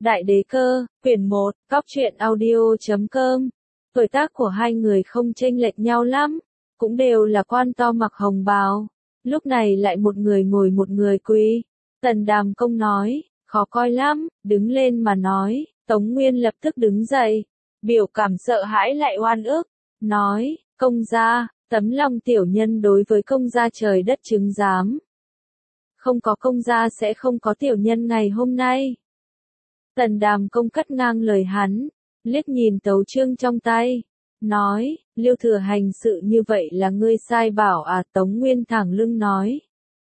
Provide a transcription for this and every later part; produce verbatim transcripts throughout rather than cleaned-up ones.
Đại đế cơ, quyển một, góc truyện audio chấm com. Tuổi tác của hai người không chênh lệch nhau lắm, cũng đều là quan to mặc hồng bào. Lúc này lại một người ngồi một người quỳ. Tần Đàm Công nói, khó coi lắm, đứng lên mà nói. Tống Nguyên lập tức đứng dậy, biểu cảm sợ hãi lại oan ức, nói, công gia, tấm lòng tiểu nhân đối với công gia trời đất chứng giám. Không có công gia sẽ không có tiểu nhân ngày hôm nay. Tần Đàm Công cắt ngang lời hắn, liếc nhìn tấu chương trong tay, nói, Liêu Thừa hành sự như vậy là ngươi sai bảo à? Tống Nguyên thẳng lưng nói.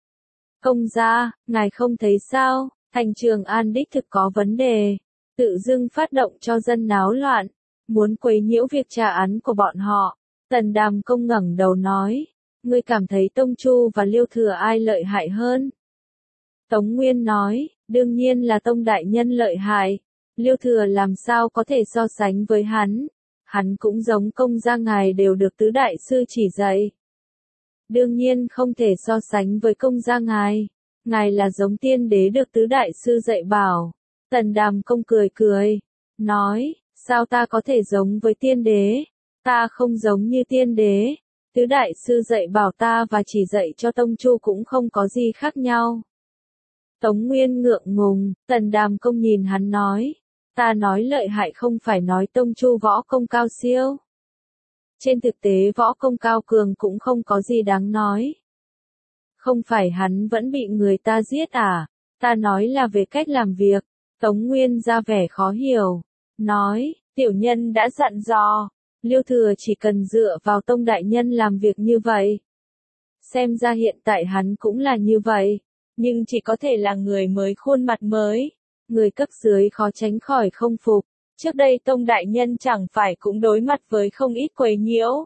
Công gia, ngài không thấy sao, thành Trường An đích thực có vấn đề, tự dưng phát động cho dân náo loạn, muốn quấy nhiễu việc tra án của bọn họ. Tần Đàm Công ngẩng đầu nói, ngươi cảm thấy Tông Chu và Liêu Thừa ai lợi hại hơn? Tống Nguyên nói, đương nhiên là Tông Đại Nhân lợi hại, Liêu Thừa làm sao có thể so sánh với hắn, hắn cũng giống công gia ngài đều được tứ đại sư chỉ dạy. Đương nhiên không thể so sánh với công gia ngài, ngài là giống tiên đế được tứ đại sư dạy bảo. Tần Đàm Công cười cười, nói, sao ta có thể giống với tiên đế, ta không giống như tiên đế, tứ đại sư dạy bảo ta và chỉ dạy cho Tông Chu cũng không có gì khác nhau. Tống Nguyên ngượng ngùng, Tần Đàm Công nhìn hắn nói, ta nói lợi hại không phải nói Tông Chu võ công cao siêu. Trên thực tế võ công cao cường cũng không có gì đáng nói. Không phải hắn vẫn bị người ta giết à, ta nói là về cách làm việc. Tống Nguyên ra vẻ khó hiểu, nói, tiểu nhân đã dặn dò, Liêu Thừa chỉ cần dựa vào Tông Đại Nhân làm việc như vậy. Xem ra hiện tại hắn cũng là như vậy. Nhưng chỉ có thể là người mới khuôn mặt mới, người cấp dưới khó tránh khỏi không phục. Trước đây Tông Đại Nhân chẳng phải cũng đối mặt với không ít quấy nhiễu.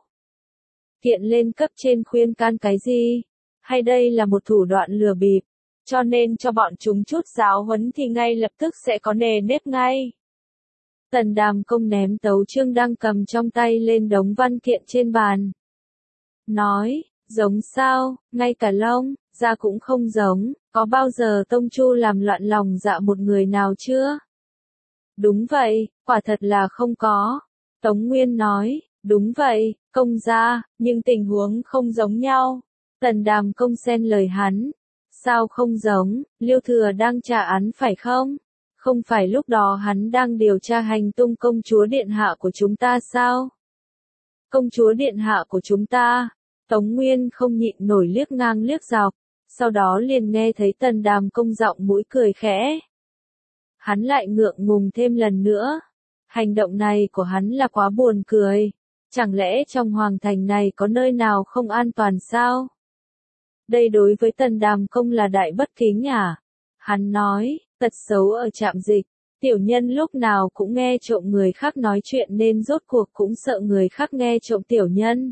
Kiện lên cấp trên khuyên can cái gì? Hay đây là một thủ đoạn lừa bịp? Cho nên cho bọn chúng chút giáo huấn thì ngay lập tức sẽ có nề nếp ngay. Tần Đàm Công ném tấu chương đang cầm trong tay lên đống văn kiện trên bàn. Nói, giống sao, ngay cả lông, da cũng không giống, có bao giờ Tông Chu làm loạn lòng dạ một người nào chưa? Đúng vậy, quả thật là không có. Tống Nguyên nói, đúng vậy, công gia, nhưng tình huống không giống nhau. Tần Đàm Công xen lời hắn. Sao không giống, Liêu Thừa đang trả án phải không? Không phải lúc đó hắn đang điều tra hành tung công chúa điện hạ của chúng ta sao? Công chúa điện hạ của chúng ta? Tống Nguyên không nhịn nổi liếc ngang liếc dọc, sau đó liền nghe thấy Tần Đàm Công giọng mũi cười khẽ. Hắn lại ngượng ngùng thêm lần nữa. Hành động này của hắn là quá buồn cười. Chẳng lẽ trong hoàng thành này có nơi nào không an toàn sao? Đây đối với Tần Đàm Công là đại bất kính à? Hắn nói, tật xấu ở trạm dịch, tiểu nhân lúc nào cũng nghe trộm người khác nói chuyện nên rốt cuộc cũng sợ người khác nghe trộm tiểu nhân.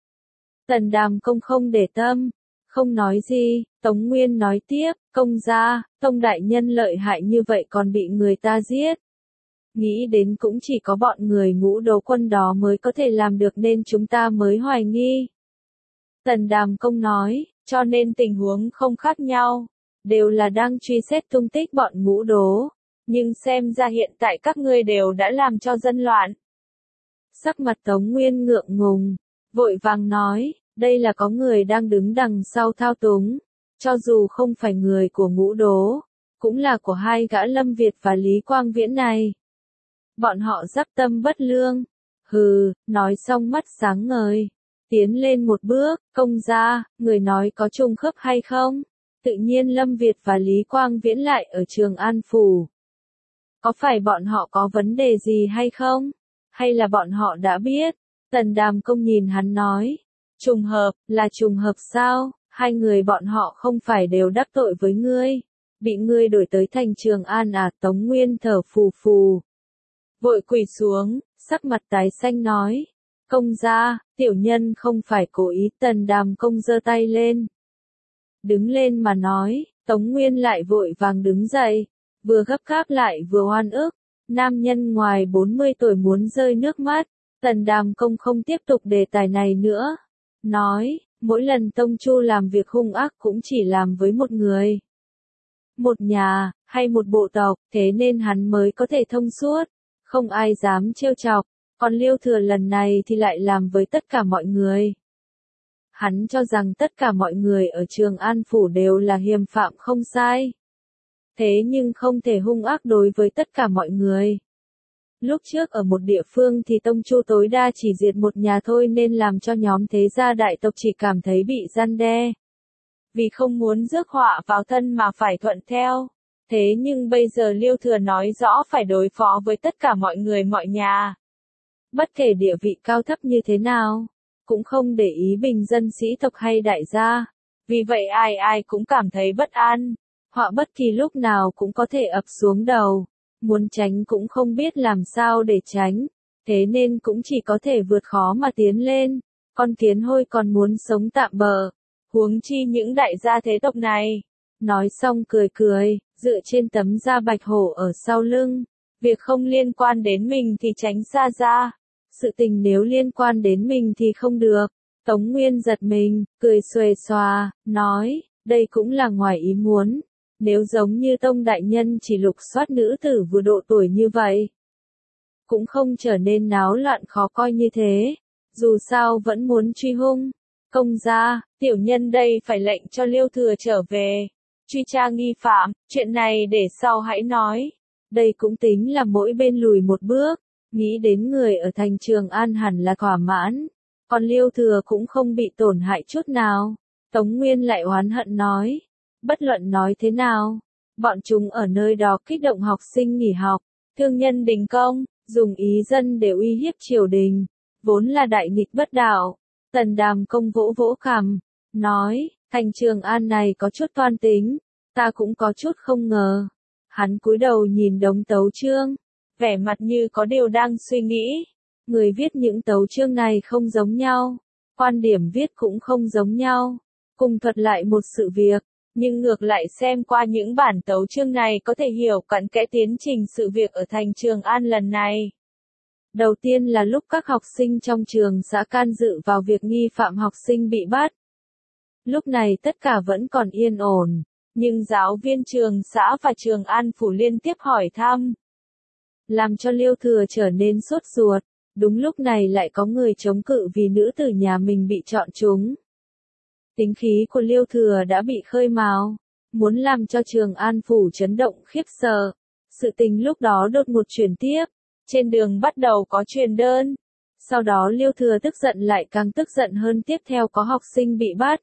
Tần Đàm Công không để tâm, không nói gì. Tống Nguyên nói tiếp, công gia, Tông Đại Nhân lợi hại như vậy còn bị người ta giết. Nghĩ đến cũng chỉ có bọn người Ngũ Đấu Quân đó mới có thể làm được nên chúng ta mới hoài nghi. Tần Đàm Công nói, cho nên tình huống không khác nhau, đều là đang truy xét tung tích bọn Ngũ Đố, nhưng xem ra hiện tại các ngươi đều đã làm cho dân loạn. Sắc mặt Tống Nguyên ngượng ngùng, vội vàng nói, đây là có người đang đứng đằng sau thao túng, cho dù không phải người của Ngũ Đố, cũng là của hai gã Lâm Việt và Lý Quang Viễn này. Bọn họ giáp tâm bất lương. Hừ, nói xong mắt sáng ngời, tiến lên một bước, công gia, người nói có trùng khớp hay không? Tự nhiên Lâm Việt và Lý Quang Viễn lại ở Trường An Phủ. Có phải bọn họ có vấn đề gì hay không? Hay là bọn họ đã biết? Tần Đàm Công nhìn hắn nói, trùng hợp, là trùng hợp sao? Hai người bọn họ không phải đều đắc tội với ngươi, bị ngươi đổi tới thành Trường An à? Tống Nguyên thở phù phù, vội quỳ xuống, sắc mặt tái xanh nói, công gia, tiểu nhân không phải cố ý. Tần Đàm Công giơ tay lên, đứng lên mà nói. Tống Nguyên lại vội vàng đứng dậy, vừa gấp gáp lại vừa oan ức, nam nhân ngoài bốn mươi tuổi muốn rơi nước mắt. Tần Đàm Công không tiếp tục đề tài này nữa, nói, mỗi lần Tông Chu làm việc hung ác cũng chỉ làm với một người. một nhà, hay một bộ tộc, thế nên hắn mới có thể thông suốt, không ai dám trêu chọc, còn Liêu Thừa lần này thì lại làm với tất cả mọi người. Hắn cho rằng tất cả mọi người ở Trường An Phủ đều là hiềm phạm không sai. Thế nhưng không thể hung ác đối với tất cả mọi người. Lúc trước ở một địa phương thì tông chu tối đa chỉ diệt một nhà thôi nên làm cho nhóm thế gia đại tộc chỉ cảm thấy bị răn đe. Vì không muốn rước họa vào thân mà phải thuận theo. Thế nhưng bây giờ Liêu Thừa nói rõ phải đối phó với tất cả mọi người mọi nhà. Bất kể địa vị cao thấp như thế nào, cũng không để ý bình dân sĩ tộc hay đại gia. Vì vậy ai ai cũng cảm thấy bất an. Họa bất kỳ lúc nào cũng có thể ập xuống đầu. Muốn tránh cũng không biết làm sao để tránh. Thế nên cũng chỉ có thể vượt khó mà tiến lên. Con kiến hôi còn muốn sống tạm bợ. Huống chi những đại gia thế tộc này. Nói xong cười cười, dựa trên tấm da bạch hổ ở sau lưng. Việc không liên quan đến mình thì tránh xa ra. Sự tình nếu liên quan đến mình thì không được. Tống Nguyên giật mình, cười xuề xòa, nói, đây cũng là ngoài ý muốn. Nếu giống như Tông Đại Nhân chỉ lục soát nữ tử vừa độ tuổi như vậy, cũng không trở nên náo loạn khó coi như thế. Dù sao vẫn muốn truy hung. Công gia, tiểu nhân đây phải lệnh cho Liêu Thừa trở về. Truy tra nghi phạm, chuyện này để sau hãy nói. Đây cũng tính là mỗi bên lùi một bước. Nghĩ đến người ở thành Trường An hẳn là thỏa mãn. Còn Liêu Thừa cũng không bị tổn hại chút nào. Tống Nguyên lại oán hận nói. Bất luận nói thế nào, bọn chúng ở nơi đó kích động học sinh nghỉ học, thương nhân đình công, dùng ý dân để uy hiếp triều đình, vốn là đại nghịch bất đạo. Tần Đàm Công vỗ vỗ cằm, nói, thành Trường An này có chút toan tính, ta cũng có chút không ngờ. Hắn cúi đầu nhìn đống tấu chương, vẻ mặt như có điều đang suy nghĩ. Người viết những tấu chương này không giống nhau, quan điểm viết cũng không giống nhau, cùng thuật lại một sự việc. Nhưng ngược lại xem qua những bản tấu chương này có thể hiểu cặn kẽ tiến trình sự việc ở thành Trường An lần này. Đầu tiên là lúc các học sinh trong trường xã can dự vào việc nghi phạm học sinh bị bắt. Lúc này tất cả vẫn còn yên ổn, nhưng giáo viên trường xã và Trường An Phủ liên tiếp hỏi thăm. Làm cho Liêu Thừa trở nên sốt ruột, đúng lúc này lại có người chống cự vì nữ tử nhà mình bị chọn trúng. Tính khí của Liêu Thừa đã bị khơi mào, muốn làm cho Trường An Phủ chấn động khiếp sợ. Sự tình lúc đó đột ngột chuyển tiếp, trên đường bắt đầu có truyền đơn. Sau đó Liêu Thừa tức giận lại càng tức giận hơn, tiếp theo có học sinh bị bắt.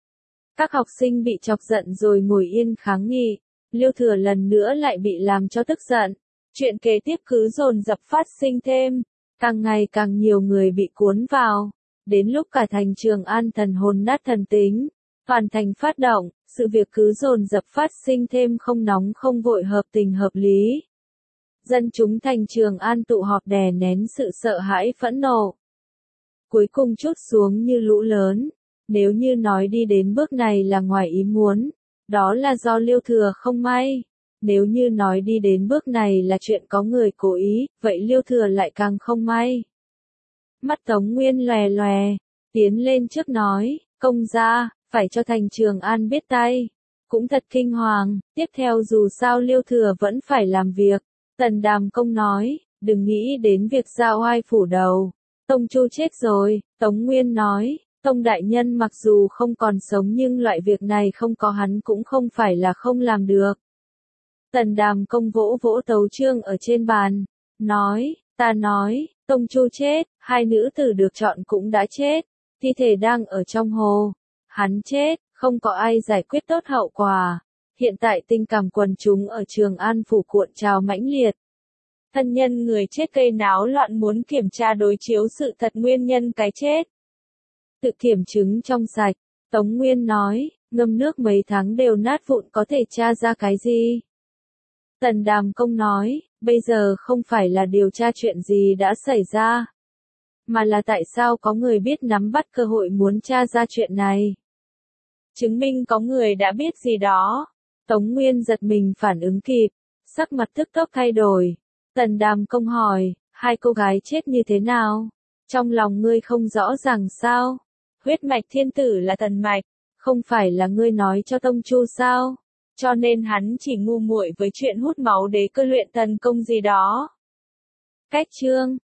Các học sinh bị chọc giận rồi ngồi yên kháng nghị, Liêu Thừa lần nữa lại bị làm cho tức giận. Chuyện kế tiếp cứ dồn dập phát sinh thêm, càng ngày càng nhiều người bị cuốn vào. Đến lúc cả thành Trường An thần hồn nát thần tính, toàn thành phát động, sự việc cứ dồn dập phát sinh thêm, không nóng không vội, hợp tình hợp lý. Dân chúng thành Trường An tụ họp đè nén sự sợ hãi phẫn nộ. Cuối cùng trút xuống như lũ lớn. Nếu như nói đi đến bước này là ngoài ý muốn, đó là do Liêu Thừa không may. Nếu như nói đi đến bước này là chuyện có người cố ý, vậy Liêu Thừa lại càng không may. Mắt Tống Nguyên lòe lòe, tiến lên trước nói, công gia, phải cho thành Trường An biết tay. Cũng thật kinh hoàng, tiếp theo dù sao Liêu Thừa vẫn phải làm việc. Tần Đàm Công nói, đừng nghĩ đến việc giao oai phủ đầu. Tông Chu chết rồi, Tống Nguyên nói, Tông Đại Nhân mặc dù không còn sống nhưng loại việc này không có hắn cũng không phải là không làm được. Tần Đàm Công vỗ vỗ tấu chương ở trên bàn, nói, ta nói, Tông Chu chết, hai nữ tử được chọn cũng đã chết, thi thể đang ở trong hồ. Hắn chết, không có ai giải quyết tốt hậu quả. Hiện tại tình cảm quần chúng ở Trường An Phủ cuộn trào mãnh liệt. Thân nhân người chết gây náo loạn muốn kiểm tra đối chiếu sự thật nguyên nhân cái chết. Tự kiểm chứng trong sạch, Tống Nguyên nói, ngâm nước mấy tháng đều nát vụn có thể tra ra cái gì? Tần Đàm Công nói, bây giờ không phải là điều tra chuyện gì đã xảy ra, mà là tại sao có người biết nắm bắt cơ hội muốn tra ra chuyện này. Chứng minh có người đã biết gì đó. Tống Nguyên giật mình phản ứng kịp, sắc mặt tức tốc thay đổi. Tần Đàm Công hỏi, hai cô gái chết như thế nào? Trong lòng ngươi không rõ ràng sao? Huyết mạch thiên tử là thần mạch, không phải là ngươi nói cho Tông Chu sao? cho nên hắn chỉ ngu muội với chuyện hút máu đế cơ luyện thần công gì đó. Cách chương